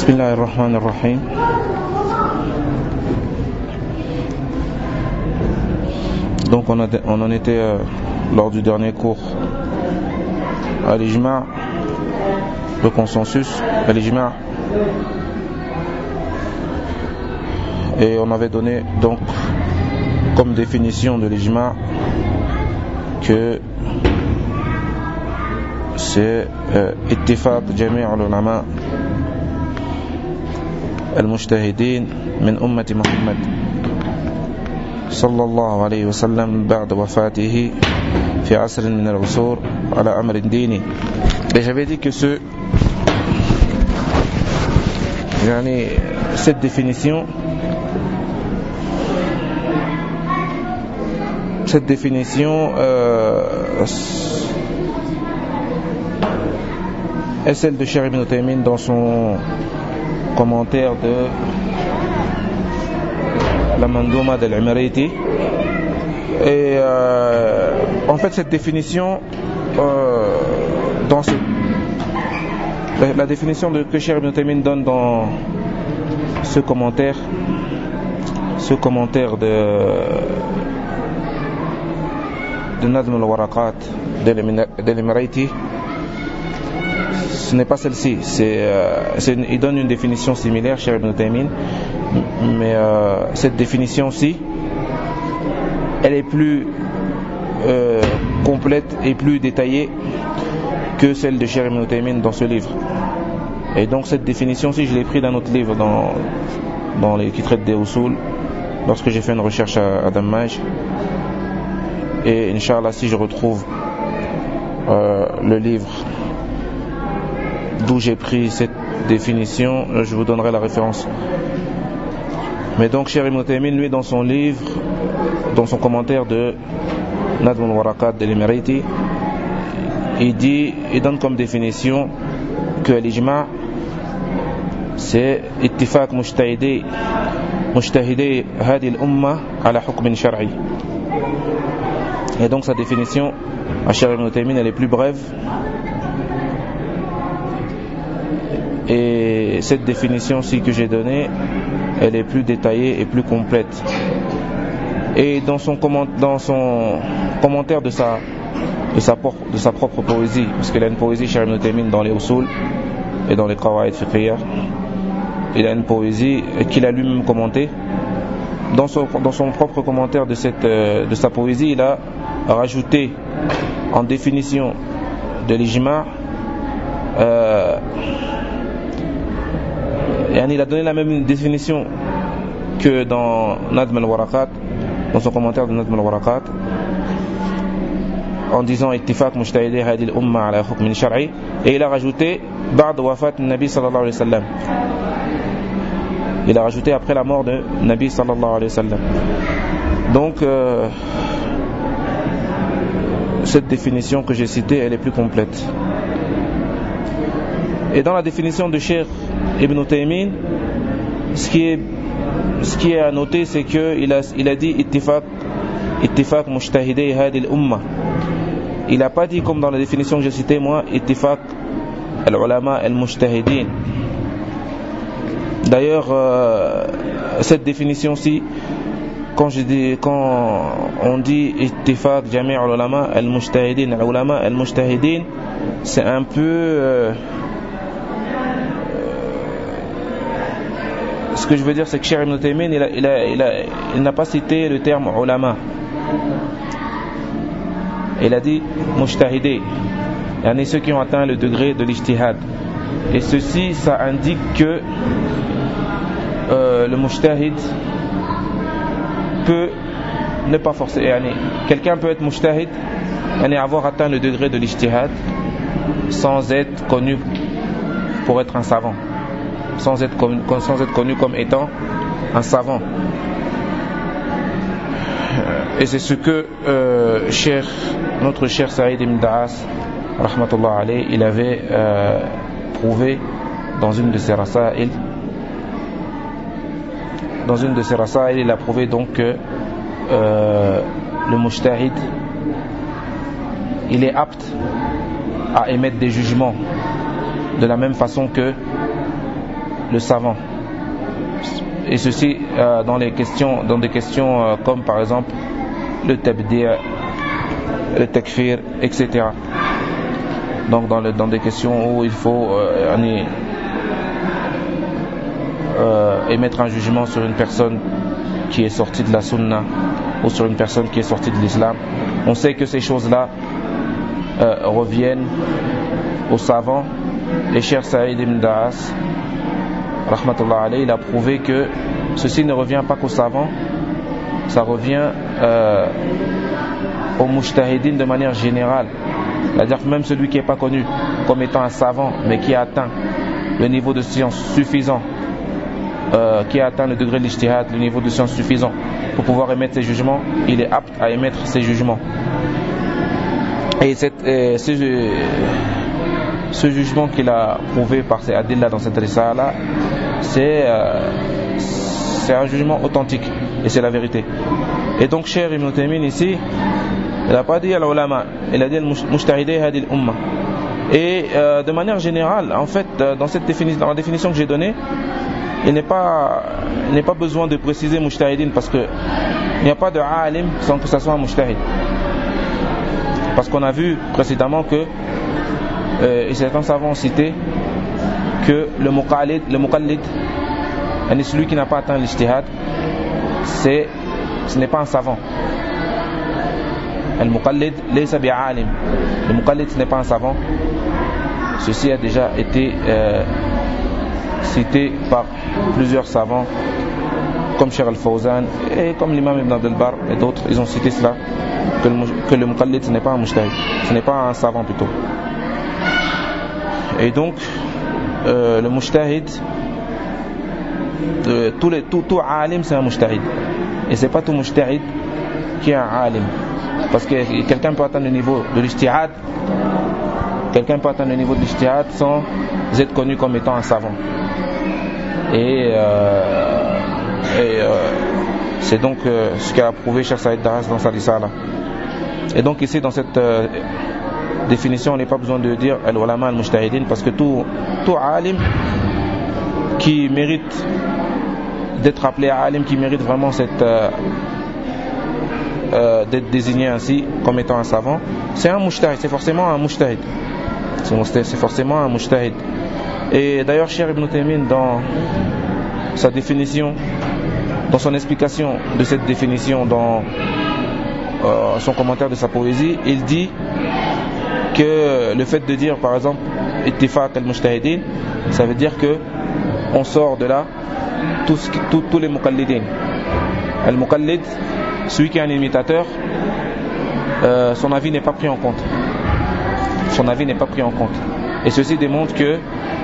Bismillahirrahmanirrahim. Donc on en était lors du dernier cours à l'ijma', le consensus à l'ijma', et on avait donné donc comme définition de l'ijma' que c'est ittifaq jami' al-ulama al-mujtahidin min ummati Muhammad sallallahu alayhi wa sallam ba'da wafatihi fi asrin min al-usur ala amrin dini. Et j'avais dit que cette définition est celle de Cheikh Ibn Taymin dans son commentaire de la Mandouma d'Al-Imariti. Et en fait cette définition la définition que Cheikh Ibn Taymin donne dans ce commentaire de Nadm al-Waraqat d'Al-Imariti, ce n'est pas celle-ci. Il donne une définition similaire, Cheikh Ibn Taymin, mais cette définition-ci, elle est plus complète et plus détaillée que celle de Cheikh Ibn Taymin dans ce livre. Et donc cette définition-ci, je l'ai pris d'un autre livre dans les qui traitent des usul, lorsque j'ai fait une recherche à Dammaj. Et Inch'Allah, si je retrouve le livre d'où j'ai pris cette définition, je vous donnerai la référence. Mais donc Cheikh Ibn Taymin, lui, dans son livre, dans son commentaire de Nadm al-Waraqat d'Al-Imariti, il donne comme définition que l'ijma' c'est ittifaq mujtahidi hadi al-umma ala hukmin shar'i. Et donc sa définition à Cheikh Ibn Taymin, elle est plus brève, et cette définition-ci que j'ai donnée, elle est plus détaillée et plus complète. Et dans son commentaire de sa propre poésie, parce qu'il a une poésie Cheikh Ibn Taymin dans les usul et dans les qawaid fiqhiyya, il a une poésie qu'il a lui-même commentée. Dans son propre commentaire de sa poésie, il a rajouté en définition de l'ijma', il a donné la même définition que dans Nadm al-Waraqat, dans son commentaire de Nadm al-Waraqat, en disant ittifaq mujtahidi hadi al-umma ala hukmin shar'i, et il a rajouté ba'd wafat an-nabi sallallahu alayhi wa sallam. Il a rajouté après la mort de Nabi sallallahu alayhi wa sallam. Donc cette définition que j'ai citée, elle est plus complète. Et dans la définition de Cheikh Ibn Taymin, ce qui est à noter, c'est qu'il a dit ittifaq mujtahidi hadi al-umma. Il n'a pas dit, comme dans la définition que j'ai citée moi, ittifaq al-ulama al-mujtahidin. D'ailleurs, cette définition-ci, quand on dit ittifaq jami' al-ulama al-mujtahidin, c'est un peu ce que je veux dire, c'est que Cheikh Ibn Taymin, il n'a pas cité le terme ulama. Il a dit mujtahidi, yani ceux qui ont atteint le degré de l'ijtihad. Et ceci, ça indique que le mujtahid peut ne pas forcer. Quelqu'un peut être mujtahid, avoir atteint le degré de l'ijtihad sans être connu pour être un savant, sans être connu comme étant un savant. Et c'est ce que notre cher Saïd ibn Da'as rahmatullah alayh, il avait prouvé dans une de ses rasaïl. Il a prouvé donc que le mujtahid, il est apte à émettre des jugements de la même façon que le savant. Et ceci dans des questions comme par exemple le tabdi', le takfir, etc. Donc dans des questions où il faut émettre un jugement sur une personne qui est sortie de la sunna ou sur une personne qui est sortie de l'islam. On sait que ces choses-là reviennent aux savants. Et Cheikh Saïd ibn Da'as, rahmatullah alayhi, il a prouvé que ceci ne revient pas qu'aux savants, ça revient aux mujtahidin de manière générale. C'est-à-dire que même celui qui n'est pas connu comme étant un savant, mais qui a atteint le niveau de science suffisant, qui a atteint le degré de l'ijtihad, le niveau de science suffisant pour pouvoir émettre ses jugements, il est apte à émettre ses jugements. Et ce jugement qu'il a prouvé par ses adillah dans cette risala, c'est un jugement authentique et c'est la vérité. Et donc Cheikh Ibn Taymin ici, il n'a pas dit al-ulama, il a dit al-mujtahidé hadi al-umma. Et de manière générale, en fait, dans la définition que j'ai donnée, il n'est pas besoin de préciser mujtahidin, parce que il n'y a pas de alim sans que ça soit un mujtahid. Parce qu'on a vu précédemment que et certains savants ont cité que le muqallid, celui qui n'a pas atteint l'ijtihad, ce n'est pas un savant. Al-muqallid laysa bi'alim. Le muqallid, ce n'est pas un savant. Ceci a déjà été cité par plusieurs savants comme Cheikh Al-Fawzan et comme l'imam Ibn Abdel Bar et d'autres. Ils ont cité cela, que le muqallid, ce n'est pas un mujtahid, ce n'est pas un savant plutôt. Et donc le mujtahid, tout alim, c'est un mujtahid. Et c'est pas tout mujtahid qui est un alim. Parce que quelqu'un peut atteindre le niveau de l'ijtihad, sans être connu comme étant un savant. Et c'est donc ce qu'a prouvé Cheikh Saïd Da'as dans sa risala. Et donc ici dans cette définition, on n'est pas besoin de dire al-ulama al-mujtahidin, parce que tout alim qui mérite d'être appelé alim, qui mérite vraiment d'être désigné ainsi comme étant un savant, c'est un mujtahid, c'est forcément un mujtahid. C'est forcément un mujtahid. Et d'ailleurs Cheikh Ibn Taymin, dans sa définition, dans son explication de cette définition, dans son commentaire de sa poésie, il dit que le fait de dire par exemple ittifaq al-mujtahidin, ça veut dire que on sort de là tous les muqallidin. Al-muqallid, celui qui est un imitateur, son avis n'est pas pris en compte. Et ceci démontre que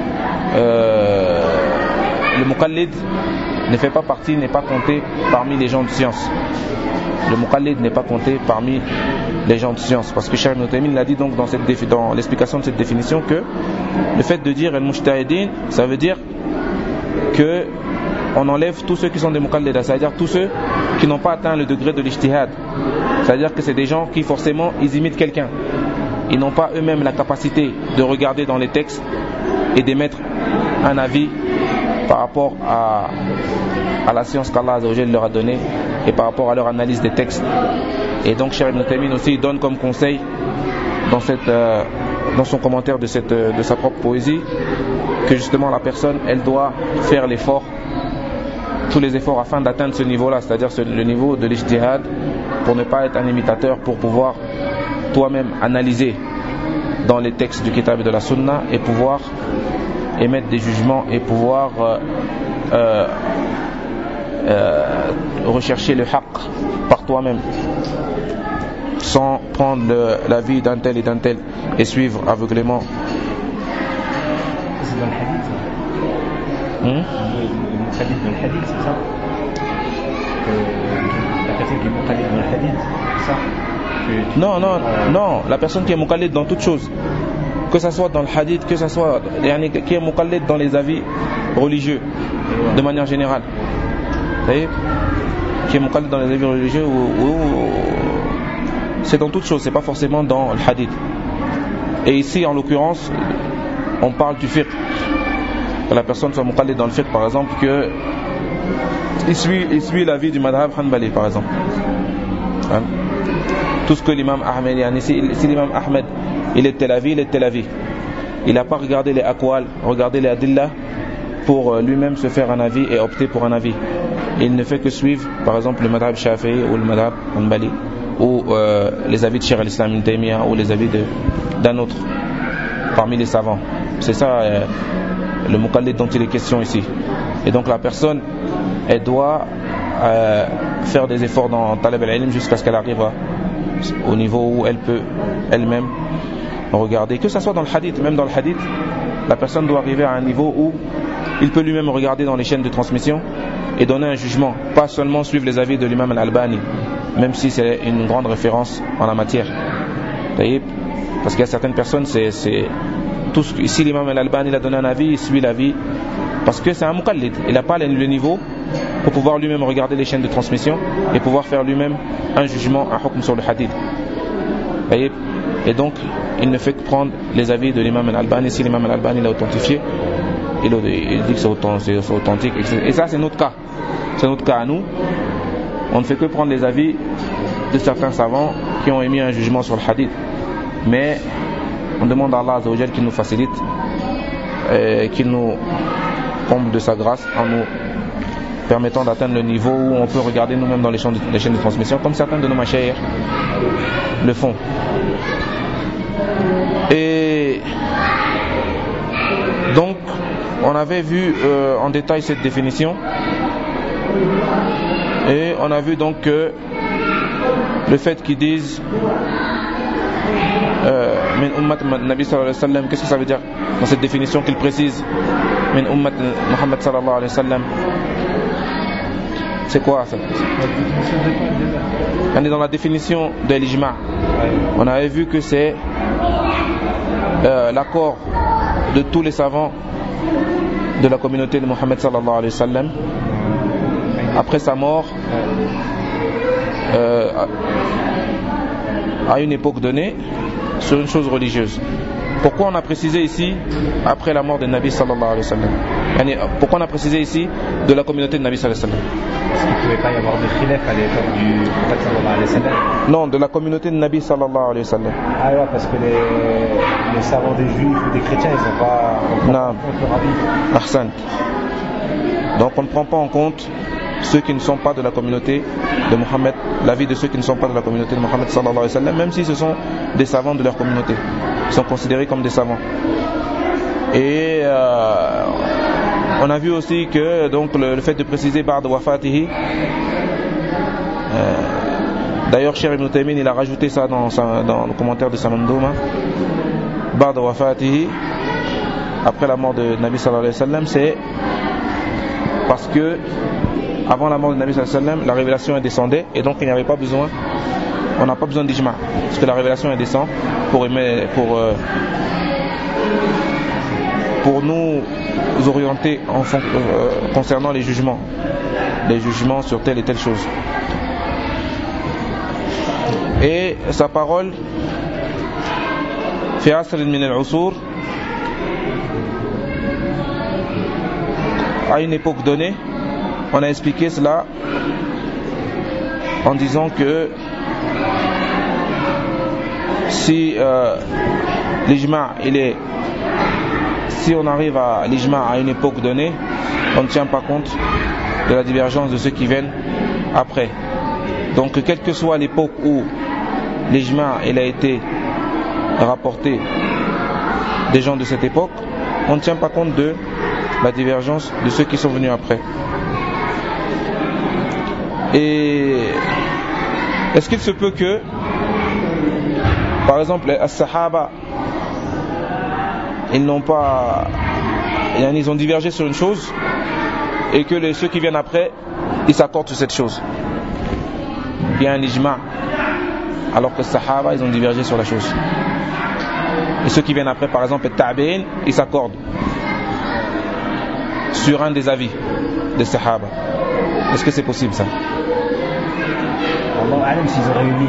le muqallid n'est pas compté parmi les gens de science. Le muqallid n'est pas compté parmi les gens de science, parce que Cheikh Ibn Taymin l'a dit donc dans l'explication de cette définition, que le fait de dire al-mujtahidin, ça veut dire que on enlève tous ceux qui sont des muqallida, c'est-à-dire tous ceux qui n'ont pas atteint le degré de l'ijtihad. C'est-à-dire que c'est des gens qui forcément ils imitent quelqu'un. Ils n'ont pas eux-mêmes la capacité de regarder dans les textes et d'émettre un avis par rapport à la science qu'Allah Azza wa Jalla leur a donnée et par rapport à leur analyse des textes. Et donc Cheikh Ibn Taymin aussi donne comme conseil dans son commentaire de sa propre poésie, que justement la personne, elle doit faire tous les efforts afin d'atteindre ce niveau-là, c'est-à-dire le niveau de l'ijtihad, pour ne pas être un imitateur, pour pouvoir toi-même analyser dans les textes du kitab et de la sunna et pouvoir émettre des jugements et pouvoir rechercher le haqq par toi-même, sans prendre l'avis d'un tel et d'un tel et suivre aveuglément. C'est dans le hadith, ça. Le hadith dans le hadith, c'est ça. La personne qui est muqallid dans le hadith, c'est ça. Non, la personne qui est muqallid dans toute chose, que ça soit dans le hadith, que ça soit qui est muqallid dans les avis religieux, de manière générale. Vous voyez, qui est muqallid dans les avis religieux, c'est dans toute chose, c'est pas forcément dans le hadith. Et ici, en l'occurrence, on parle du fiqh. que la personne soit muqallid dans le fiqh, par exemple, que il suit l'avis du madhab hanbali, par exemple. Hein? Tout ce que l'imam Ahmed, si l'imam Ahmed il est tel avis, il est tel avis. Il n'a pas regardé les aqwal, regardé les adillah pour lui-même se faire un avis et opter pour un avis. Il ne fait que suivre, par exemple, le madhab shafi'i ou le madhab hanbali, ou les avis de Cheikh al-Islam ibn Taymiyyah, ou les avis d'un autre parmi les savants. C'est ça le muqallid dont il est question ici. Et donc la personne, elle doit faire des efforts dans talab al-ilm jusqu'à ce qu'elle arrive au niveau où elle peut elle-même regarder, que ça soit dans le hadith. Même dans le hadith, la personne doit arriver à un niveau où il peut lui-même regarder dans les chaînes de transmission et donner un jugement, pas seulement suivre les avis de l'imam al-Albani, même si c'est une grande référence en la matière. Parce qu'il y a certaines personnes, si l'imam al-Albani il a donné un avis, il suit l'avis parce que c'est un muqallid, il n'a pas le niveau pour pouvoir lui-même regarder les chaînes de transmission et pouvoir faire lui-même un jugement, un hukm sur le hadith. Et donc il ne fait que prendre les avis de l'imam al-Albani. Si l'imam al-Albani l'a authentifié, il dit que c'est authentique, et ça c'est notre cas. C'est notre cas à nous. On ne fait que prendre les avis de certains savants qui ont émis un jugement sur le hadith. Mais on demande à Allah Azza wa Jal qu'il nous facilite, qu'il nous comble de sa grâce en nous permettant d'atteindre le niveau où on peut regarder nous-mêmes dans les chaînes de transmission, comme certains de nos mashayikh le font. Et donc on avait vu en détail cette définition, et on a vu donc que le fait qu'ils disent min ummat Nabi sallallahu alayhi wa sallam, qu'est-ce que ça veut dire dans cette définition qu'il précise, min ummat Muhammad sallallahu alayhi wa sallam? C'est quoi ça? On est dans la définition de l'ijma'. On avait vu que c'est l'accord de tous les savants de la communauté de Muhammad sallallahu alayhi wa sallam après sa mort, à une époque donnée, sur une chose religieuse. Pourquoi on a précisé ici après la mort de Nabi sallallahu alayhi wa sallam? Pourquoi on a précisé ici de la communauté de Nabi sallallahu alayhi wa sallam? Parce qu'il ne pouvait pas y avoir de khilaf à l'époque du prophète sallallahu alayhi wa sallam. Non, de la communauté de Nabi sallallahu alayhi wa sallam. Ah ouais, parce que les savants des juifs ou des chrétiens, ils n'ont pas en compte leur avis. Ahsan. Donc on ne prend pas en compte ceux qui ne sont pas de la communauté de Mohammed, l'avis de ceux qui ne sont pas de la communauté de Mohammed sallallahu alayhi wa sallam, même si ce sont des savants de leur communauté. Ils sont considérés comme des savants. Et on a vu aussi que donc le fait de préciser ba'd wafatihi, d'ailleurs Cheikh Ibn Taymiyyah il a rajouté ça dans le commentaire de sa Mandouma, ba'd wafatihi, après la mort de Nabi sallallahu alayhi wa sallam, c'est parce que avant la mort de Nabi sallallahu alayhi wa sallam, la révélation est descendue, et donc il n'y avait pas besoin, on n'a pas besoin d'ijma', parce que la révélation est descendue pour nous orienter concernant les jugements sur telle et telle chose. Et sa parole, fi asr min al-usur, à une époque donnée, on a expliqué cela en disant que si l'ijma' si on arrive à l'ijma' à une époque donnée, on ne tient pas compte de la divergence de ceux qui viennent après. Donc quelle que soit l'époque où l'ijma' il a été rapporté des gens de cette époque, on ne tient pas compte de la divergence de ceux qui sont venus après. Et est-ce qu'il se peut que, par exemple, les Sahaba, ils ont divergé sur une chose, et que ceux qui viennent après, ils s'accordent sur cette chose? Il y a un ijma', alors que les Sahaba, ils ont divergé sur la chose. Et ceux qui viennent après, par exemple, les Tabi'in, ils s'accordent sur un des avis des Sahaba. Est-ce que c'est possible ça? Allah alam, s'ils ont réuni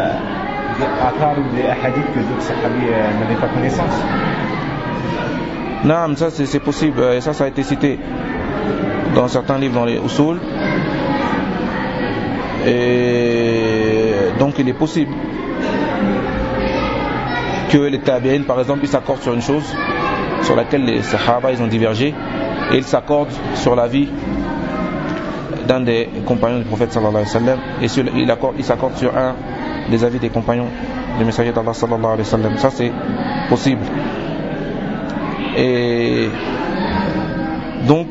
des athar ou des hadiths que d'autres sahabis n'avaient pas connaissance. Non, ça c'est possible, et ça a été cité dans certains livres dans les usul. Et donc il est possible que les tabi'in par exemple ils s'accordent sur une chose sur laquelle les sahaba ils ont divergé, et ils s'accordent sur la vie d'un des compagnons du prophète sallallahu alayhi wa sallam, et ils s'accordent sur un des avis des compagnons du messager d'Allah sallallahu alayhi wa sallam. Ça c'est possible. Et donc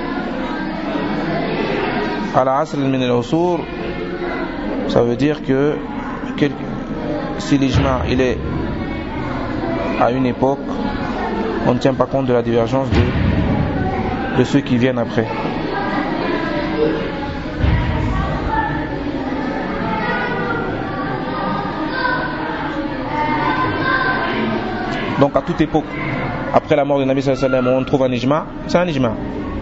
à la asr min al-usur, ça veut dire que si l'ijma il est à une époque, on ne tient pas compte de la divergence de ceux qui viennent après. Donc à toute époque, après la mort du Nabi sallallahu alayhi wa sallam, on trouve un ijma, c'est un ijma.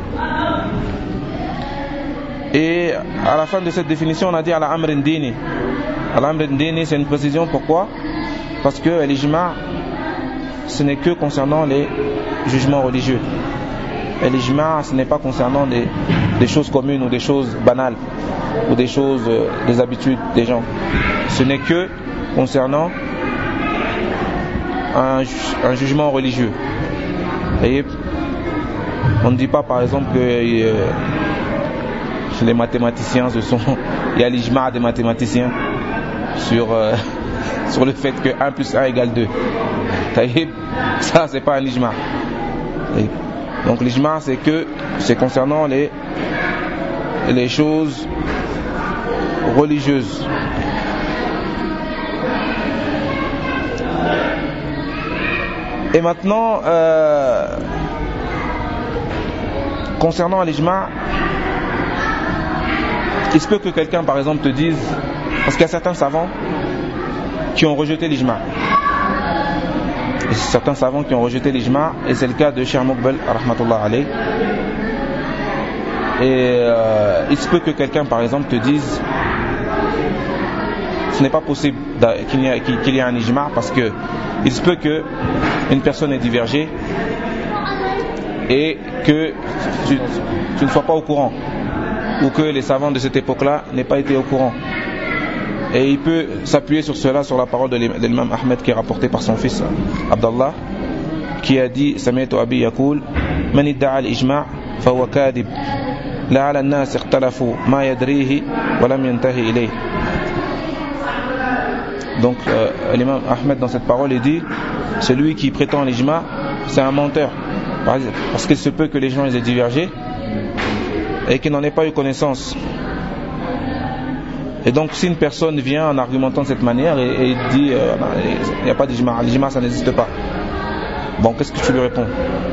Et à la fin de cette définition, on a dit ala amrin dini. Ala amrin dini, c'est une précision. Pourquoi? Parce que l'ijma, ce n'est que concernant les jugements religieux. Et l'ijma, ce n'est pas concernant des choses communes ou des choses banales ou des choses, des habitudes des gens. Ce n'est que concernant un jugement religieux. Et on ne dit pas par exemple que les mathématiciens il y a l'ijma des mathématiciens sur le fait que 1 plus 1 égale 2. Ça c'est pas un ijma. Donc l'ijma c'est concernant les choses religieuses. Et maintenant concernant l'ijma, il se peut que quelqu'un par exemple te dise, parce qu'il y a certains savants qui ont rejeté l'ijma, certains savants qui ont rejeté l'ijma, et c'est le cas de Cheikh Muqbil rahmatullah alayh. Et il se peut que quelqu'un par exemple te dise ce n'est pas possible qu'il y ait un ijma, parce que il se peut que une personne ait divergé et que tu ne sois pas au courant, ou que les savants de cette époque-là n'aient pas été au courant. Et il peut s'appuyer sur cela, sur la parole de l'imam Ahmed qui est rapportée par son fils Abdallah, qui a dit Sami'tu Abi Yaqul Man idda'a al-ijma' fa huwa kadib la'ala an-nas ikhtalafu ma yadrihi wa lam yantahi ilayhi. Donc l'imam Ahmed dans cette parole il dit celui qui prétend l'ijma, c'est un menteur, parce qu'il se peut que les gens aient divergé et qu'il n'en ait pas eu connaissance. Et donc si une personne vient en argumentant de cette manière et dit il n'y a pas d'ijma, l'ijma ça n'existe pas, bon, qu'est-ce que tu lui réponds?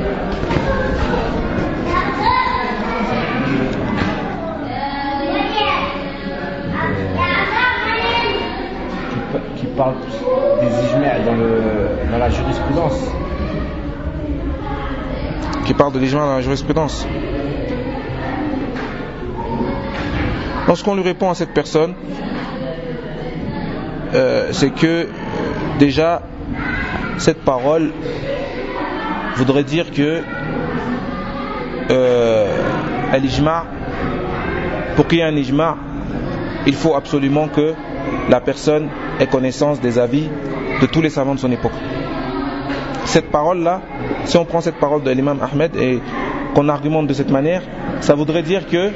Qui parle des ijma' dans la jurisprudence. Qui parle de l'ijma dans la jurisprudence. Lorsqu'on lui répond à cette personne, c'est que déjà cette parole voudrait dire que l'ijma, pour qu'il y ait un ijma, il faut absolument que la personne ait connaissance des avis de tous les savants de son époque. Cette parole-là, si on prend cette parole de l'imam Ahmed et qu'on argumente de cette manière, ça voudrait dire que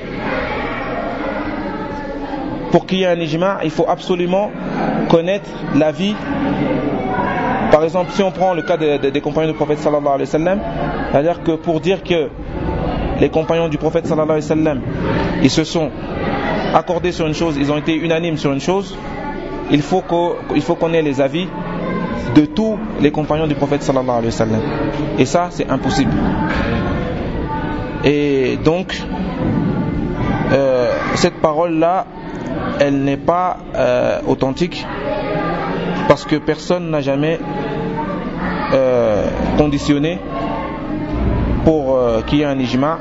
pour qu'il y ait un ijma, il faut absolument connaître l'avis. Par exemple, si on prend le cas des compagnons du prophète sallallahu alayhi wa sallam, c'est-à-dire que pour dire que les compagnons du prophète sallallahu alayhi wa sallam, ils se sont accordés sur une chose, ils ont été unanimes sur une chose, il faut qu'on ait les avis de tous les compagnons du prophète sallallahu alayhi wa sallam. Et ça, c'est impossible. Et donc, cette parole-là, elle n'est pas authentique, parce que personne n'a jamais conditionné pour qu'il y ait un ijma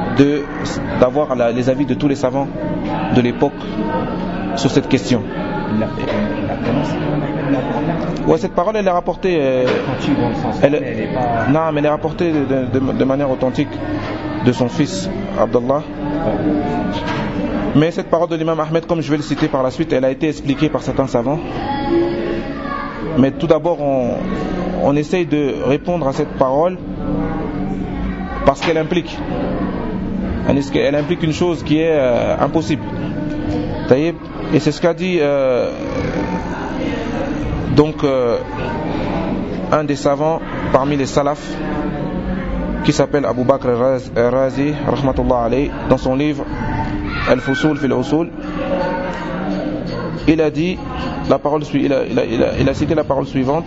d'avoir les avis de tous les savants de l'époque sur cette question. Ouais, cette parole elle est rapportée elle est rapportée de manière authentique de son fils Abdallah. Mais cette parole de l'imam Ahmed, comme je vais le citer par la suite, elle a été expliquée par certains savants. Mais tout d'abord on essaye de répondre à cette parole parce qu'elle implique une chose qui est impossible. Et c'est ce qu'a dit un des savants parmi les salafs qui s'appelle Abu Bakr al-Razi rahmatullah alayhi, dans son livre Al-Fusul fil Usul. Il a dit il a cité la parole suivante.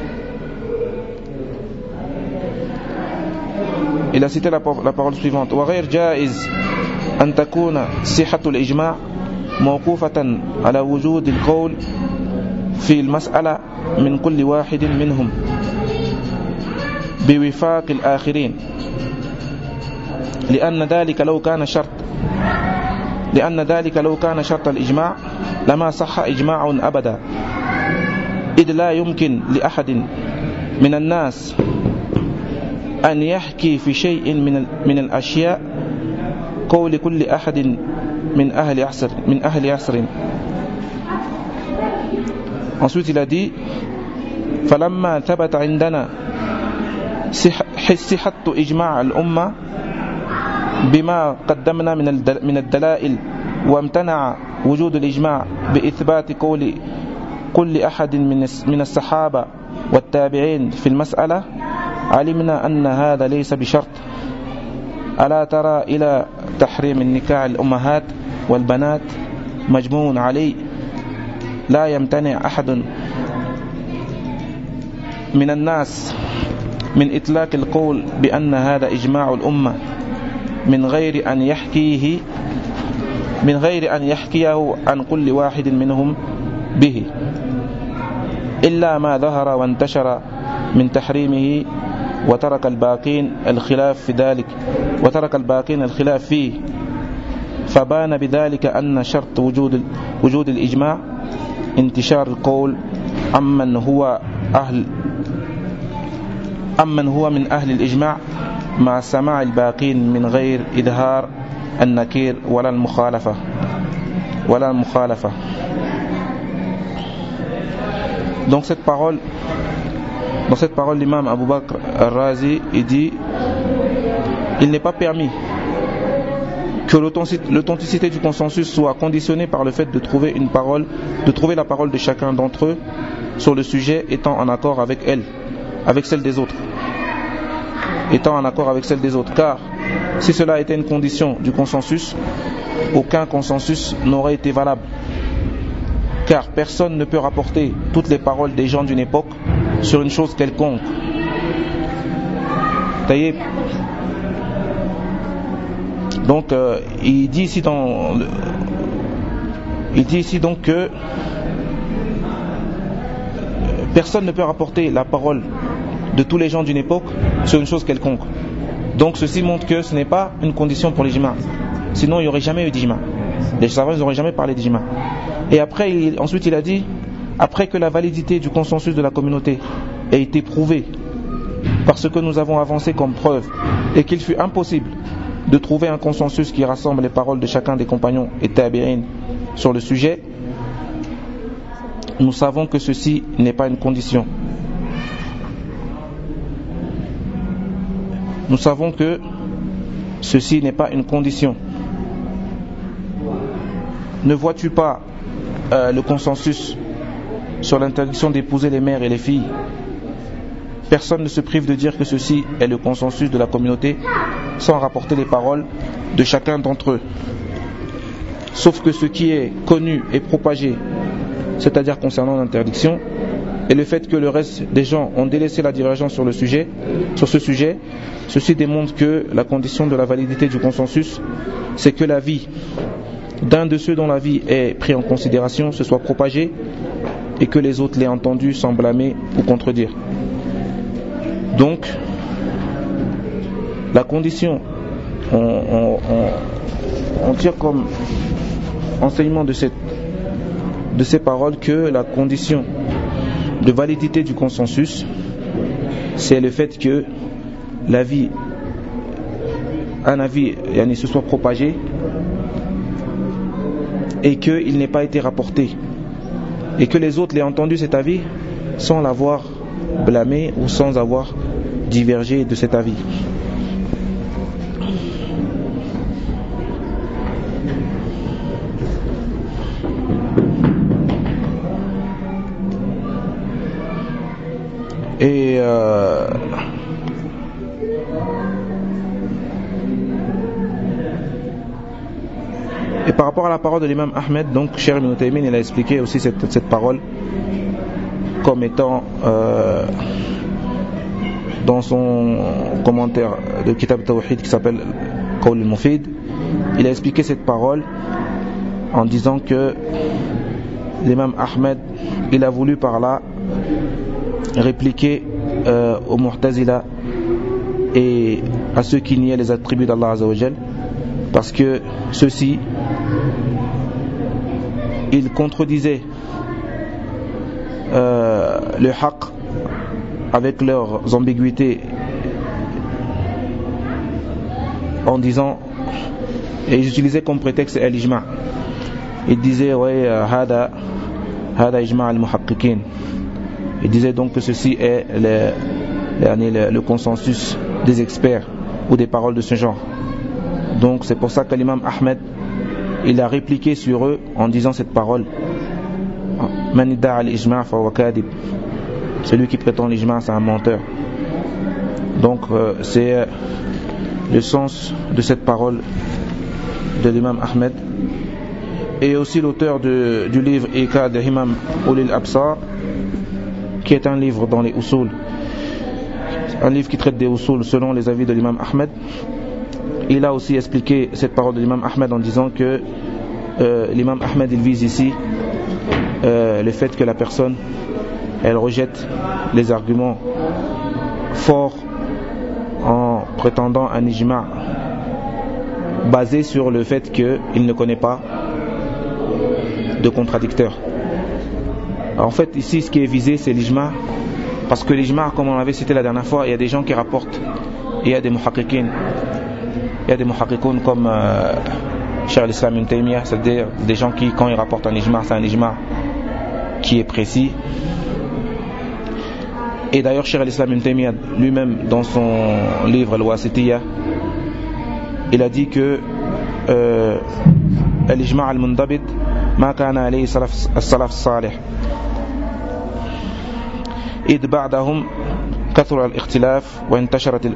Il a cité la parole suivante: wa ghayr jaiz an takuna sihhatu al-ijma' mawqufatan ala wujud al-qawl fi al-mas'ala min kulli wahidin minhum بوفاق الآخرين لأن ذلك لو كان شرط الإجماع لما صح إجماع أبدا إذ لا يمكن لأحد من الناس أن يحكي في شيء من الأشياء قول كل أحد من أهل عصر. Ensuite il a dit فلما ثبت عندنا صحة إجماع الأمة بما قدمنا من الدلائل وامتنع وجود الإجماع بإثبات قول كل أحد من الصحابة والتابعين في المسألة علمنا أن هذا ليس بشرط. ألا ترى إلى تحريم النكاح الأمهات والبنات مجموع عليه لا يمتنع أحد من الناس من إطلاق القول بأن هذا إجماع الأمة من غير أن يحكيه عن كل واحد منهم به إلا ما ظهر وانتشر من تحريمه وترك الباقين الخلاف فيه فبان بذلك أن شرط وجود الإجماع انتشار القول عمن هو من أهل الإجماع مع سماع الباقين من غير إظهار النكير ولا المخالفة. Dans cette parole, l'imam Abu Bakr al-Razi dit: il n'est pas permis que l'authenticité du consensus soit conditionnée par le fait de trouver la parole de chacun d'entre eux sur le sujet étant en accord avec celle des autres. Car si cela était une condition du consensus, aucun consensus n'aurait été valable. Car personne ne peut rapporter toutes les paroles des gens d'une époque sur une chose quelconque. Donc il dit ici donc que personne ne peut rapporter la parole de tous les gens d'une époque sur une chose quelconque. Donc ceci montre que ce n'est pas une condition pour l'ijma. Sinon il n'y aurait jamais eu d'ijma. Les savants n'auraient jamais parlé d'ijma. Et ensuite il a dit: après que la validité du consensus de la communauté ait été prouvée par ce que nous avons avancé comme preuve, et qu'il fut impossible de trouver un consensus qui rassemble les paroles de chacun des compagnons et tabi'in sur le sujet, nous savons que ceci n'est pas une condition. Nous savons que ceci n'est pas une condition. Ne vois-tu pas le consensus sur l'interdiction d'épouser les mères et les filles? Personne ne se prive de dire que ceci est le consensus de la communauté sans rapporter les paroles de chacun d'entre eux. Sauf que ce qui est connu et propagé, c'est-à-dire concernant l'interdiction, et le fait que le reste des gens ont délaissé la divergence sur ce sujet, ceci démontre que la condition de la validité du consensus, c'est que la vie d'un de ceux dont la vie est prise en considération se soit propagée et que les autres l'aient entendu sans blâmer ou contredire. Donc, la condition, on tire comme enseignement de de ces paroles que la condition de validité du consensus, c'est le fait que un avis se soit propagé et qu'il n'ait pas été rapporté et que les autres l'aient entendu cet avis sans l'avoir blâmé ou sans avoir divergé de cet avis. Et par rapport à la parole de l'imam Ahmed, donc Cheikh Ibn Taymiyyah, il a expliqué aussi cette parole comme étant dans son commentaire de Kitab Tawhid qui s'appelle Qawl al-Mufid, il a expliqué cette parole en disant que l'imam Ahmed, il a voulu par là répliquer aux Mu'tazila et à ceux qui niaient les attributs d'Allah Azza wa Jal, parce que ceux-ci, ils contredisaient le haqq avec leurs ambiguïtés en disant, et ils utilisaient comme prétexte l'ijma'. Ils disaient ouais, hada ijma' al-muhaqqiqin. Ils disaient donc que ceci est le consensus des experts ou des paroles de ce genre. Donc c'est pour ça que l'imam Ahmed, il a répliqué sur eux en disant cette parole: Man idda'a al-ijma' fa huwa kadib. Celui qui prétend l'ijma', c'est un menteur. Donc c'est le sens de cette parole de l'imam Ahmed. Et aussi l'auteur du livre Ika de Himam Ulil Absar, qui est un livre dans les usul, un livre qui traite des usul selon les avis de l'imam Ahmed. Il a aussi expliqué cette parole de l'imam Ahmed en disant que l'imam Ahmed, il vise ici le fait que la personne, elle rejette les arguments forts en prétendant un ijma' basé sur le fait qu'il ne connaît pas de contradicteur. Alors en fait ici ce qui est visé, c'est l'ijma', parce que l'ijma', comme on l'avait cité la dernière fois, il y a des gens qui rapportent, il y a des muhaqqiqin, il y a des muhaqqiqun comme Cheikh al-Islam Ibn Taymiyyah, c'est-à-dire des gens qui, quand ils rapportent un ijma', c'est un ijma' qui est précis. Et d'ailleurs Cheikh al-Islam Ibn Taymiyyah lui-même, dans son livre Al-Wasitiyya, il a dit que l'ijma' al-mundabit ma kana alayhi as-salaf as-salih id ba'dahum kathura al-ikhtilaf wa intasharat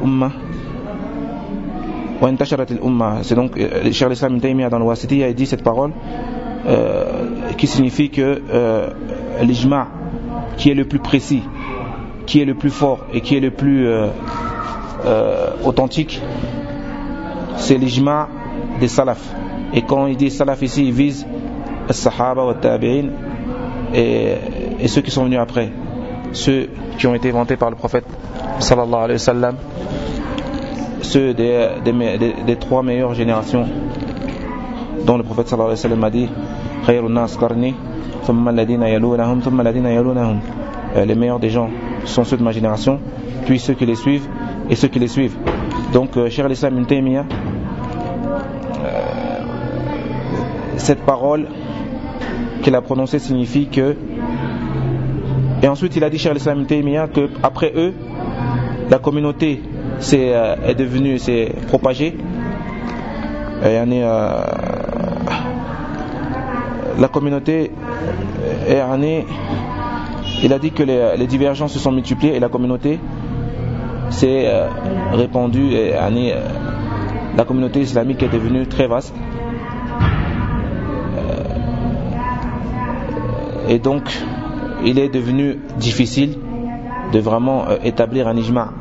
al-umma. C'est donc Cheikh al-Islam Ibn Taymiyyah dans Al-Wasitiyya, il dit cette parole qui signifie que l'ijma' qui est le plus précis, qui est le plus fort et qui est le plus authentique, c'est l'ijma' des salaf. Et quand il dit salaf ici, il vise as-sahaba wa tabi'in et ceux qui sont venus après, ceux qui ont été inventés par le prophète sallallahu alayhi wa sallam, ceux des trois meilleures générations dont le prophète sallallahu alayhi wa sallam a dit khayrun nas qarni thumma alladhina yalunahum thumma alladhina yalunahum. Les meilleurs des gens sont ceux de ma génération, puis ceux qui les suivent et ceux qui les suivent. Donc Cheikh al-Islam Ibn Taymiyyah, cette parole qu'il a prononcée signifie que, et ensuite il a dit Cheikh al-Islam Ibn Taymiyyah que après eux la communauté s'est propagée, la communauté il a dit que les divergences se sont multipliées et la communauté s'est répandue, et la communauté islamique est devenue très vaste. Et donc il est devenu difficile de vraiment établir un ijma',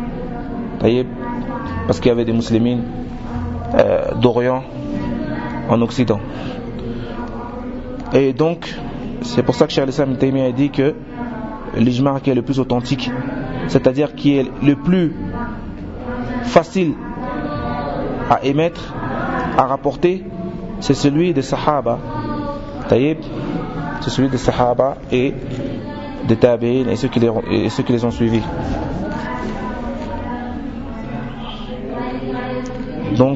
parce qu'il y avait des musulmans d'Orient en Occident. Et donc c'est pour ça que Cheikh al-Islam Ibn Taymiyyah a dit que l'ijma' qui est le plus authentique, c'est-à-dire qui est le plus facile à émettre, à rapporter, c'est celui des sahaba, c'est celui des Sahaba et des Tabi'in et ceux qui les ont suivis. Donc,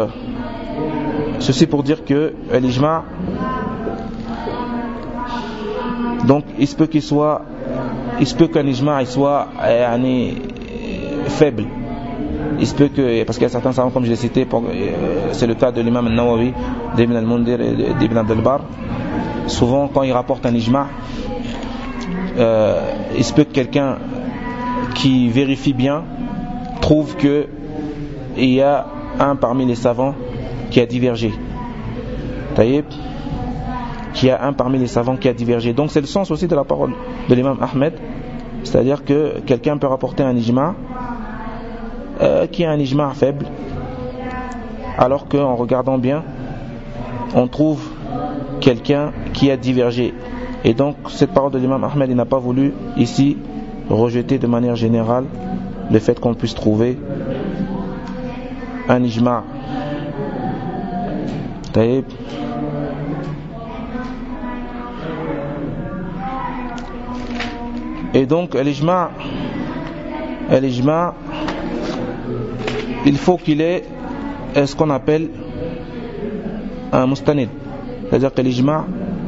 ceci pour dire que l'ijma', donc il se peut qu'un ijma' soit faible. Il se peut que, parce qu'il y a certains savants, comme je l'ai cité, c'est le cas de l'imam al-Nawawi, d'Ibn al-Mundhir et d'Ibn Abdel Bar. Souvent, quand il rapporte un ijma', il se peut que quelqu'un qui vérifie bien trouve qu'il y a un parmi les savants qui a divergé. Taïb, qui a un parmi les savants qui a divergé. Donc c'est le sens aussi de la parole de l'imam Ahmed, c'est-à-dire que quelqu'un peut rapporter un ijma' qui est un ijma' faible, alors qu'en regardant bien, on trouve quelqu'un qui a divergé. Et donc cette parole de l'imam Ahmed, il n'a pas voulu ici rejeter de manière générale le fait qu'on puisse trouver un ijma'. Taïb. Et donc l'ijma', il faut qu'il ait ce qu'on appelle un mustanid, c'est-à-dire que l'ijma'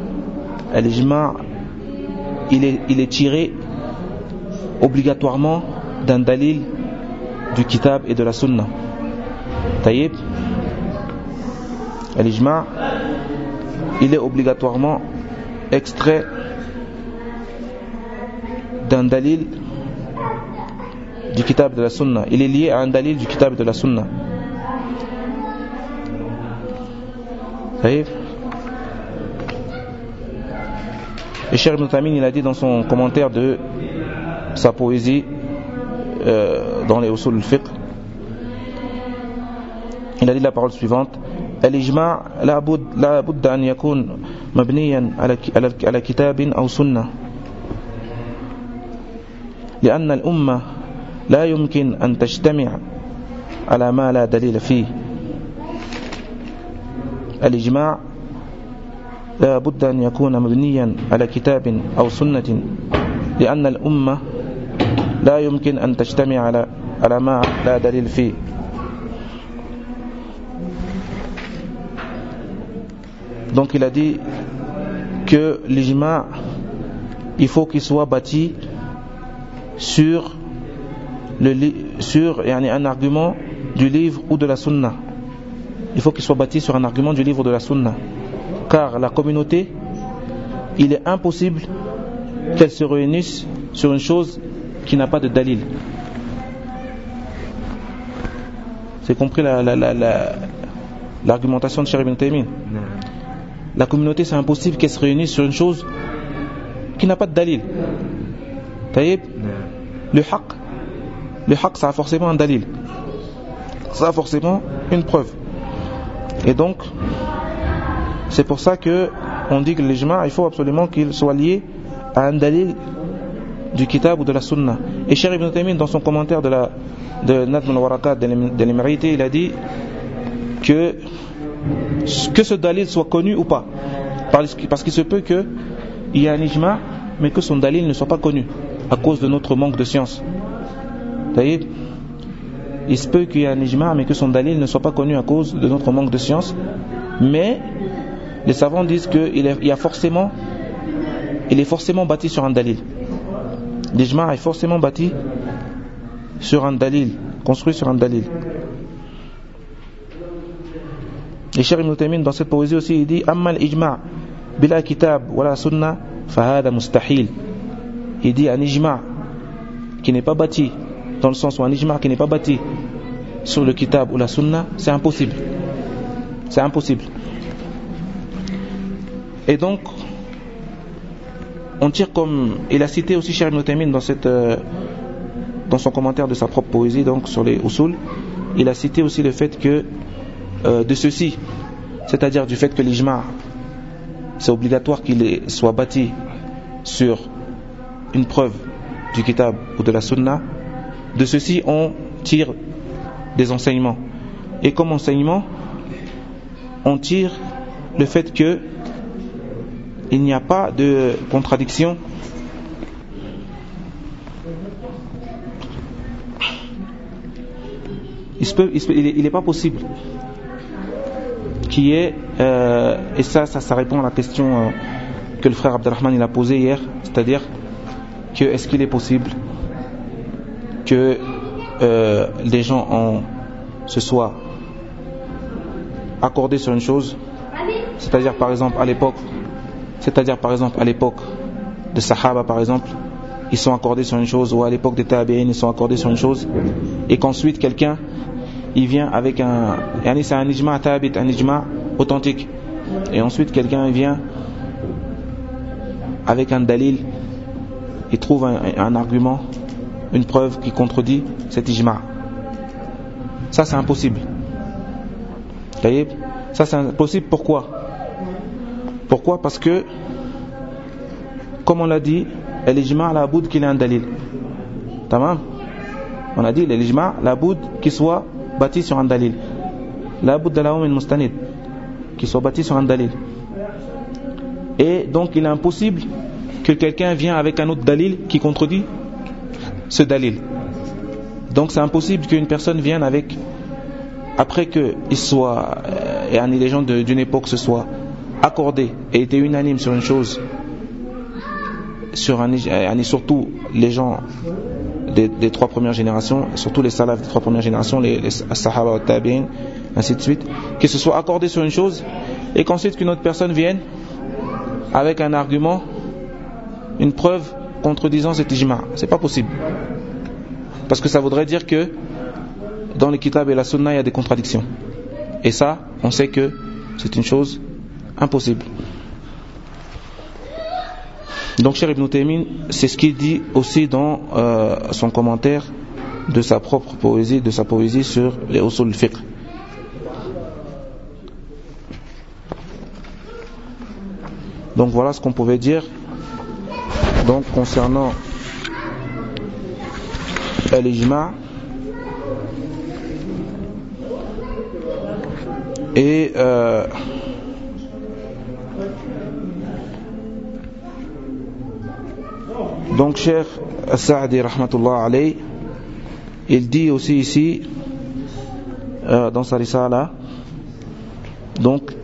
il est tiré obligatoirement d'un dalil du kitab et de la sunna. Taïb. L'ijma' il est obligatoirement extrait d'un dalil du kitab et de la sunna. Il est lié à un dalil du kitab et de la sunna. Taïb. Et Cheikh Ibn Taymiyyah, il a dit dans son commentaire de sa poésie dans les usul al-fiqh, il a dit la parole suivante: الإجماع لا بد أن يكون مبنيا على كتاب أو سنة، لأن الأمة لا يمكن أن تجتمع على ما لا دليل فيه. الإجماع لا بد أن يكون مبنيا على كتاب أو سنة، لأن الأمة لا يمكن أن تجتمع على ما لا دليل فيه. Donc il a dit que l'ijma', il faut qu'il soit bâti sur un argument du livre ou de la sunna. Il faut qu'il soit bâti sur un argument du livre ou de la sunna. Car la communauté, il est impossible qu'elle se réunisse sur une chose qui n'a pas de dalil. C'est compris l'argumentation de Cheikh Ibn Taymiyyah? La communauté, c'est impossible qu'elle se réunisse sur une chose qui n'a pas de dalil. Taïb, le haqq, ça a forcément un dalil, ça a forcément une preuve. Et donc c'est pour ça que on dit que l'ijma', il faut absolument qu'il soit lié à un dalil du kitab ou de la sunna. Et Cheikh Ibn Taymiyyah, dans son commentaire de Nadm al-Warakat de l'Émérité, il a dit que ce dalil soit connu ou pas, parce qu'il se peut qu'il y ait un ijma' mais que son dalil ne soit pas connu à cause de notre manque de science. Il se peut qu'il y ait un ijma' mais que son dalil ne soit pas connu à cause de notre manque de science, mais les savants disent qu'il est forcément bâti sur un dalil. L'ijma' est forcément bâti sur un dalil, construit sur un dalil. Et Cheikh Ibn Taymiyyah, dans cette poésie aussi, il dit: Amma al-ijma' bila kitab wala sunna fahada mustahil. Il dit un ijma' qui n'est pas bâti, dans le sens où un ijma' qui n'est pas bâti sur le kitab ou la sunna, c'est impossible. C'est impossible. Et donc, on tire comme il a cité aussi Cheikh Ibn Taymiyyah dans son commentaire de sa propre poésie, donc sur les usul, il a cité aussi le fait que de ceci, c'est-à-dire du fait que l'ijma' c'est obligatoire qu'il soit bâti sur une preuve du kitab ou de la sunna. De ceci on tire des enseignements, et comme enseignement on tire le fait que il n'y a pas de contradiction il n'est pas possible qu'il y ait et ça répond à la question que le frère Abdelrahman il a posée hier, c'est-à-dire que est-ce qu'il est possible que les gens se soient accordés sur une chose, c'est-à-dire par exemple à l'époque des Sahaba par exemple, ils sont accordés sur une chose, ou à l'époque des Tabi'in ils sont accordés sur une chose, et qu'ensuite quelqu'un il vient avec c'est un ijma' tabit, un ijma' authentique, et ensuite quelqu'un vient avec un dalil, il trouve un argument, une preuve qui contredit cet ijma'. Ça c'est impossible. Ça c'est impossible. Pourquoi Parce que, comme on l'a dit, l'ijma' la boud qu'il ait un dalil. Tamam. On a dit l'ijma' la boud qu'il soit bâti sur un dalil. La boud de la min mustanid, qu'il soit bâti sur un dalil. Et donc il est impossible que quelqu'un vienne avec un autre dalil qui contredit ce dalil. Donc c'est impossible qu'une personne vienne avec, après que les gens d'une époque se soient accordés et étaient unanimes sur une chose, surtout les gens des trois premières générations, surtout les salafs des trois premières générations, les sahaba, les tabi'in, ainsi de suite, qu'ils se soient accordés sur une chose et qu'ensuite qu'une autre personne vienne avec un argument, une preuve contredisant cet ijma'. C'est pas possible, parce que ça voudrait dire que dans les kitab et la sunna il y a des contradictions, et ça on sait que c'est une chose impossible. Donc Cheikh Ibn Taymin, c'est ce qu'il dit aussi dans son commentaire de sa propre poésie, sur les usul al-fiqh. Donc voilà ce qu'on pouvait dire donc concernant l'ijma' et donc Cheikh As-Sa'di rahmatullah alayhi, il dit aussi ici dans sa risala, donc,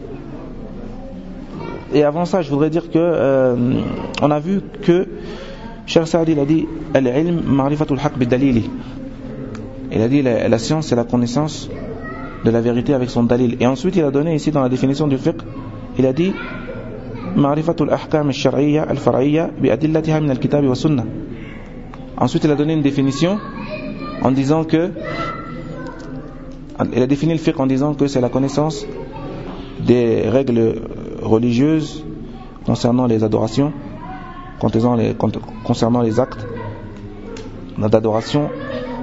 et avant ça je voudrais dire que on a vu que Cheikh Sa'di il a dit al-ilm ma'rifatul haqq bid-dalili, il a dit la science c'est la connaissance de la vérité avec son dalil. Et ensuite il a donné ici dans la définition du fiqh, il a dit ma'rifatul ahkam al-shar'iyya al-far'iyya bi adillatiha min al-kitab wa sunnah. Ensuite il a donné une définition en disant que il a défini le fiqh en disant que c'est la connaissance des règles religieuses concernant les adorations, concernant les actes d'adoration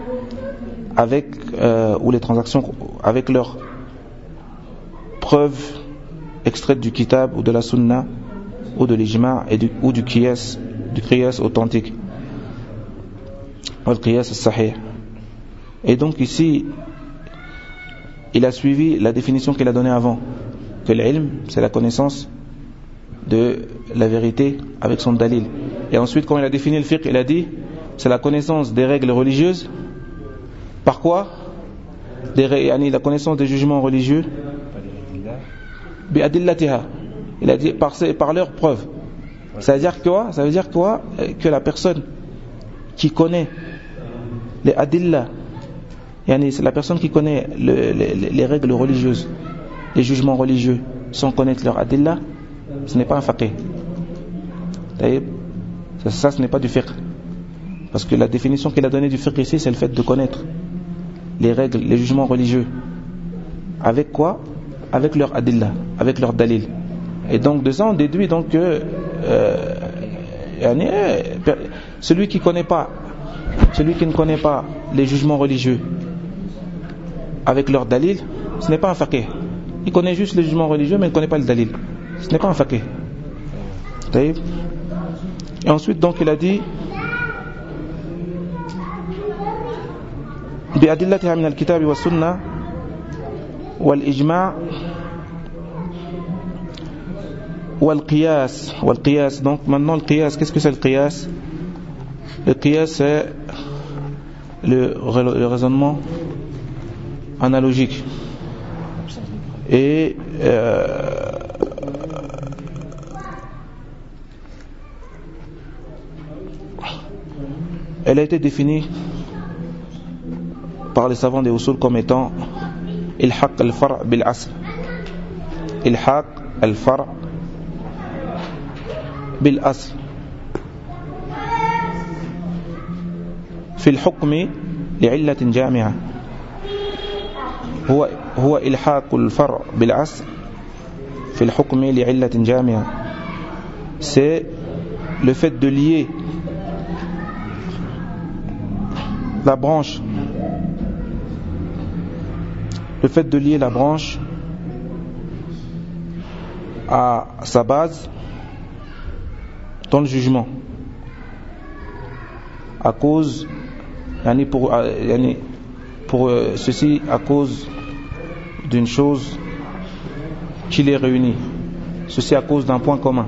ou les transactions avec leurs preuves extraites du kitab ou de la sunna ou de l'ijma' ou du qiyas authentique, le qiyas sahih. Et donc ici il a suivi la définition qu'il a donnée avant, que l'ilm c'est la connaissance de la vérité avec son dalil. Et ensuite quand il a défini le fiqh, il a dit c'est la connaissance des règles religieuses. Par quoi? La connaissance des jugements religieux bi adillatiha, il a dit par leurs preuves. Ça veut dire quoi? Que la personne qui connaît les adillah, c'est la personne qui connaît les règles religieuses, les jugements religieux, sans connaître leur adillah, ce n'est pas un faqih. Ça ce n'est pas du fiqh, parce que la définition qu'il a donnée du fiqh ici c'est le fait de connaître les règles, les jugements religieux. Avec quoi? Avec leur adillah, avec leur dalil. Et donc de ça on déduit donc que celui qui ne connaît pas les jugements religieux avec leur dalil, ce n'est pas un faqih. Il connaît juste les jugements religieux mais il ne connaît pas le dalil. Ce n'est pas un faqih. Et ensuite donc il a dit بأدلتها من الكتاب والسنة والإجماع والقياس. Donc maintenant le qiyas, qu'est-ce que c'est le qiyas? Le qiyas c'est le raisonnement analogique. Et elle a été définie par les savants des usul comme étant ilhaq al-far' bil asl. Ilhaq al-far' bil asl في الحكم لعلة جامعة. هو إلحاق الفرع بالأصل في الحكم لعلة جامعة. C'est le fait de lier la branche, à sa base dans le jugement, à cause pour ceci, à cause d'une chose qui les réunit, ceci à cause d'un point commun.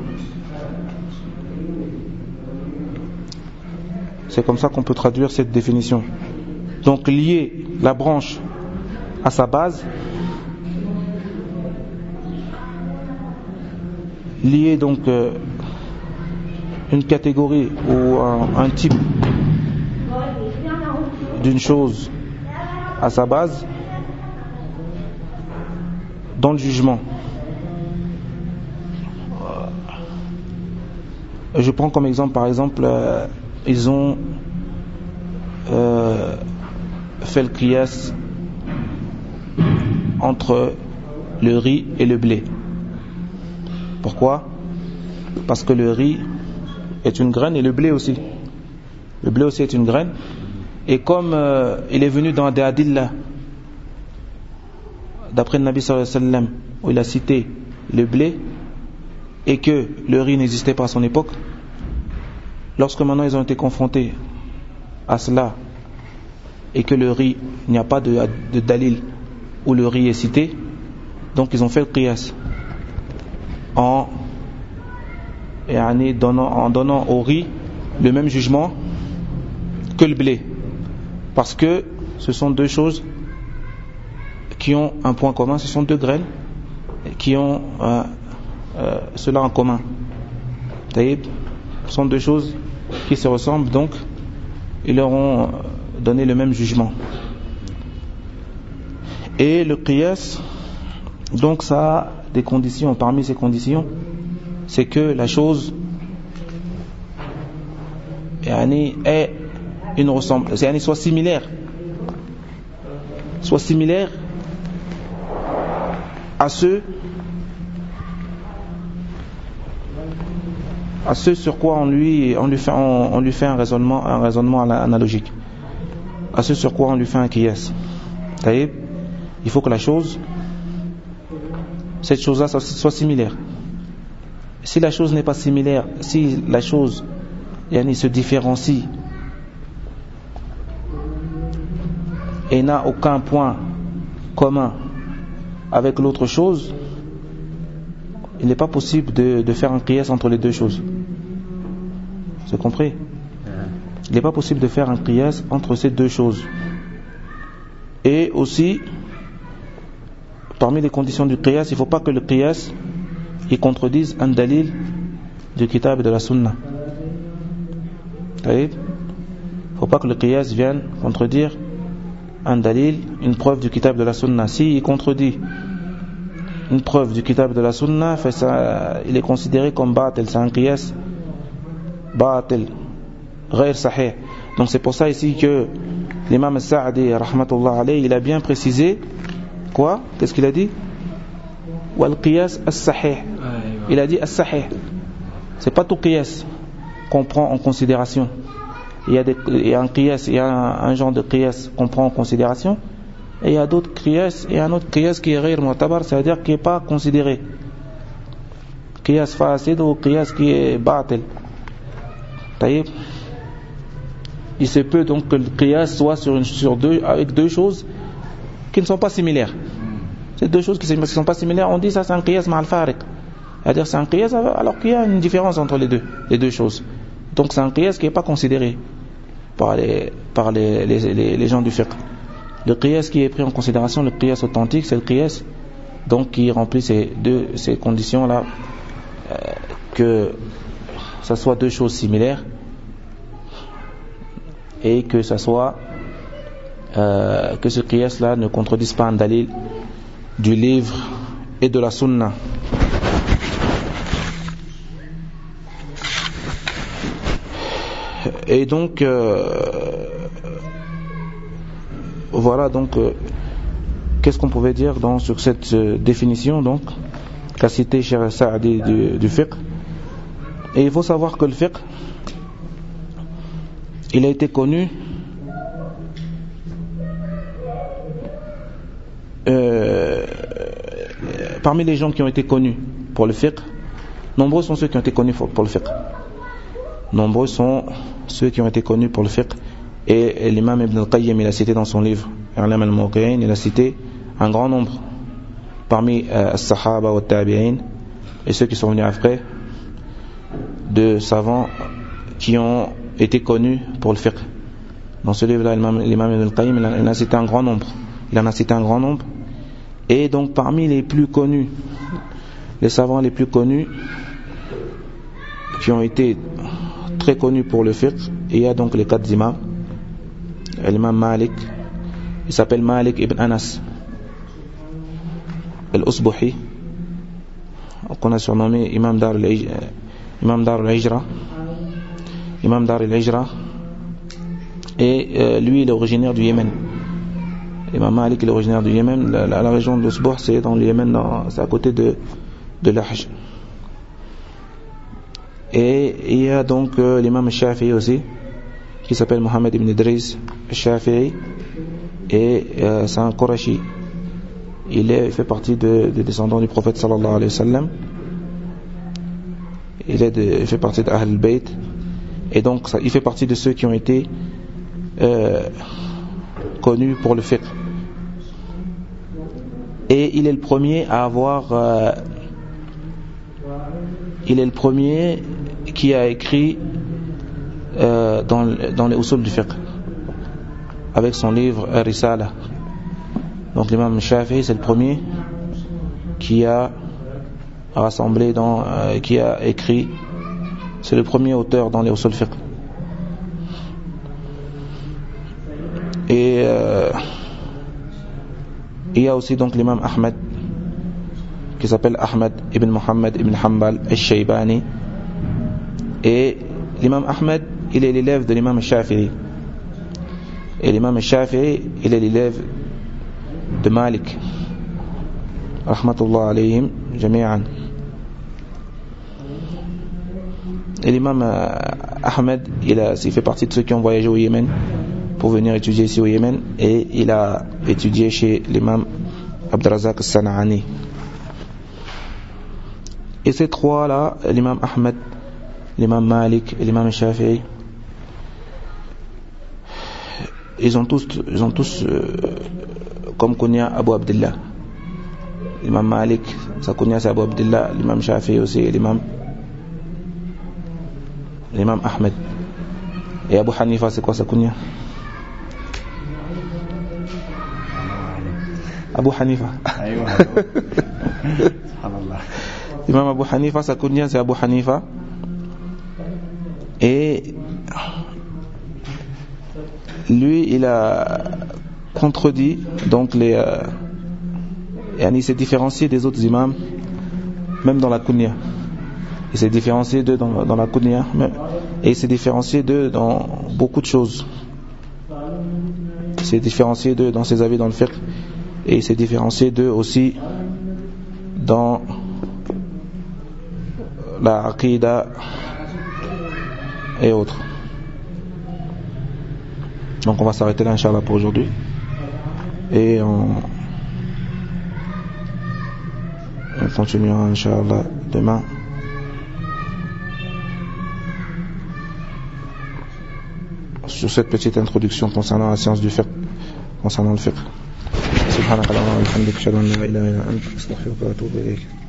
C'est comme ça qu'on peut traduire cette définition. Donc lier la branche à sa base, lier donc une catégorie ou un type d'une chose à sa base dans le jugement. Je prends comme exemple, par exemple, ils ont fait le qiyas entre le riz et le blé. Pourquoi? Parce que le riz est une graine et le blé aussi. Le blé aussi est une graine. Et comme il est venu dans des hadiths d'après le Nabi sallallahu alayhi wa sallam, où il a cité le blé et que le riz n'existait pas à son époque, lorsque maintenant ils ont été confrontés à cela et que le riz, il n'y a pas de dalil où le riz est cité, donc ils ont fait le qiyas en donnant au riz le même jugement que le blé, parce que ce sont deux choses qui ont un point commun, ce sont deux graines qui ont cela en commun. Ce sont deux choses qui se ressemblent, donc ils leur ont donné le même jugement. Et le qiyas, donc ça a des conditions. Parmi ces conditions, c'est que la chose est une ressemblance, soit similaire à ce sur quoi on lui fait un raisonnement analogique, à ce sur quoi on lui fait un qiyas. Il faut que cette chose-là soit similaire. Si la chose n'est pas similaire, si la chose se différencie et n'a aucun point commun avec l'autre chose, il n'est pas possible de faire un qiyas entre les deux choses. Vous avez compris? Il n'est pas possible de faire un qiyas entre ces deux choses. Et aussi, parmi les conditions du qiyas, il ne faut pas que le qiyas il contredise un dalil du kitab et de la sunna. Il ne faut pas que le qiyas vienne contredire un dalil, une preuve du kitab de la sunna. S'il contredit une preuve du kitab de la sunna, il est considéré comme batil, c'est un qiyas batil, ghayr sahih. Donc c'est pour ça ici que l'imam al-Sa'di rahmatullah alayhi, il a bien précisé quoi? Qu'est-ce qu'il a dit? Wal qiyas as-sahih. Il a dit as-sahih. C'est pas tout qiyas qu'on prend en considération. Il y a un qiyas, il y a un genre de qiyas qu'on prend en considération, et il y a d'autres qiyas, et un autre qiyas qui est ghayr mu'tabar, c'est-à-dire qui n'est pas considéré. Qiyas fasid ou qiyas qui est batil. Il se peut donc que le qiyas soit avec deux choses qui ne sont pas similaires. Ces deux choses qui ne sont pas similaires, on dit ça c'est un qiyas ma'al fariq. C'est-à-dire c'est un qiyas alors qu'il y a une différence entre les deux choses. Donc c'est un qiyas qui n'est pas considéré par les gens du fiqh. Le qiyas qui est pris en considération, le qiyas authentique, c'est le qiyas donc qui remplit ces conditions-là, que ça soit deux choses similaires et que ça soit que ce qiyas-là ne contredise pas un dalil du livre et de la sunna. Et donc voilà donc qu'est-ce qu'on pouvait dire sur cette définition donc qu'a cité Cheikh Saadi du fiqh. Et il faut savoir que le fiqh, il a été connu parmi les gens qui ont été connus pour le fiqh, nombreux sont ceux qui ont été connus pour le fiqh. Nombreux sont ceux qui ont été connus pour le fiqh. Et l'imam Ibn al-Qayyim, il a cité dans son livre I'lam al-Muwaqqi'in, il a cité un grand nombre parmi as-sahaba wa tabi'in et ceux qui sont venus après, de savants qui ont été connus pour le fiqh. Dans ce livre-là, l'imam Ibn al-Qayyim, il en a cité un grand nombre. Et donc parmi les plus connus, les savants les plus connus qui ont été très connus pour le fiqh, il y a donc les 4 imams. L'imam Malik, il s'appelle Malik ibn Anas al-Usbuhi, qu'on a surnommé Imam Dar al-Hijra. Et lui il est originaire du Yémen. Imam Malik est originaire du Yémen. La région de l'Usbuh, c'est dans le Yémen, c'est à côté de l'Ahj. Et il y a donc l'imam Shafi'i aussi, qui s'appelle Mohammed ibn Idris Shafi'i, et c'est un Qurashi. Il fait partie des descendants du prophète sallallahu alayhi wa sallam. Il fait partie d'Ahl al-Bayt, et donc il fait partie de ceux qui ont été connus pour le fiqh. Et il est le premier à avoir il est le premier qui a écrit dans les usul du fiqh avec son livre Risala. Donc l'imam Shafi'i, c'est le premier qui a rassemblé qui a écrit, c'est le premier auteur dans les usul fiqh. Et il y a aussi donc l'imam Ahmed, qui s'appelle Ahmed ibn Muhammad ibn Hanbal al-Shaybani. Et l'imam Ahmed, il est l'élève de l'imam Shafi'i. Et l'imam Shafi'i, il est l'élève de Malik, rahmatullah alayhim jami'an. Et l'imam Ahmed, il fait partie de ceux qui ont voyagé au Yémen pour venir étudier ici au Yémen, et il a étudié chez l'imam Abdurrazzaq al-San'ani. Et ces trois-là, l'imam Ahmed, l'imam Malik et l'imam Shafi'i, ils ont tous comme kunya Abu Abdullah. L'imam Malik, sa kunya c'est Abu Abdullah, l'imam Shafi'i aussi, et l'imam Ahmed. Et Abu Hanifa, c'est quoi sa kunya? Abu Hanifa. L'imam Abu Hanifa, sa kunya c'est Abu Hanifa. Et lui, il a contredit donc il s'est différencié des autres imams, même dans la kunya. Il s'est différencié d'eux dans la kunya, et il s'est différencié d'eux dans beaucoup de choses. Il s'est différencié d'eux dans ses avis dans le fiqh, et il s'est différencié d'eux aussi dans la aqida et autres. Donc on va s'arrêter là, Inch'Allah, pour aujourd'hui, et on continuera, Inch'Allah, demain. Sur cette petite introduction concernant la science du fiqh, concernant le fiqh. Subhanakallahumma wa bihamdika, ashhadu an la ilaha illa anta, astaghfiruka wa atubu ilayk.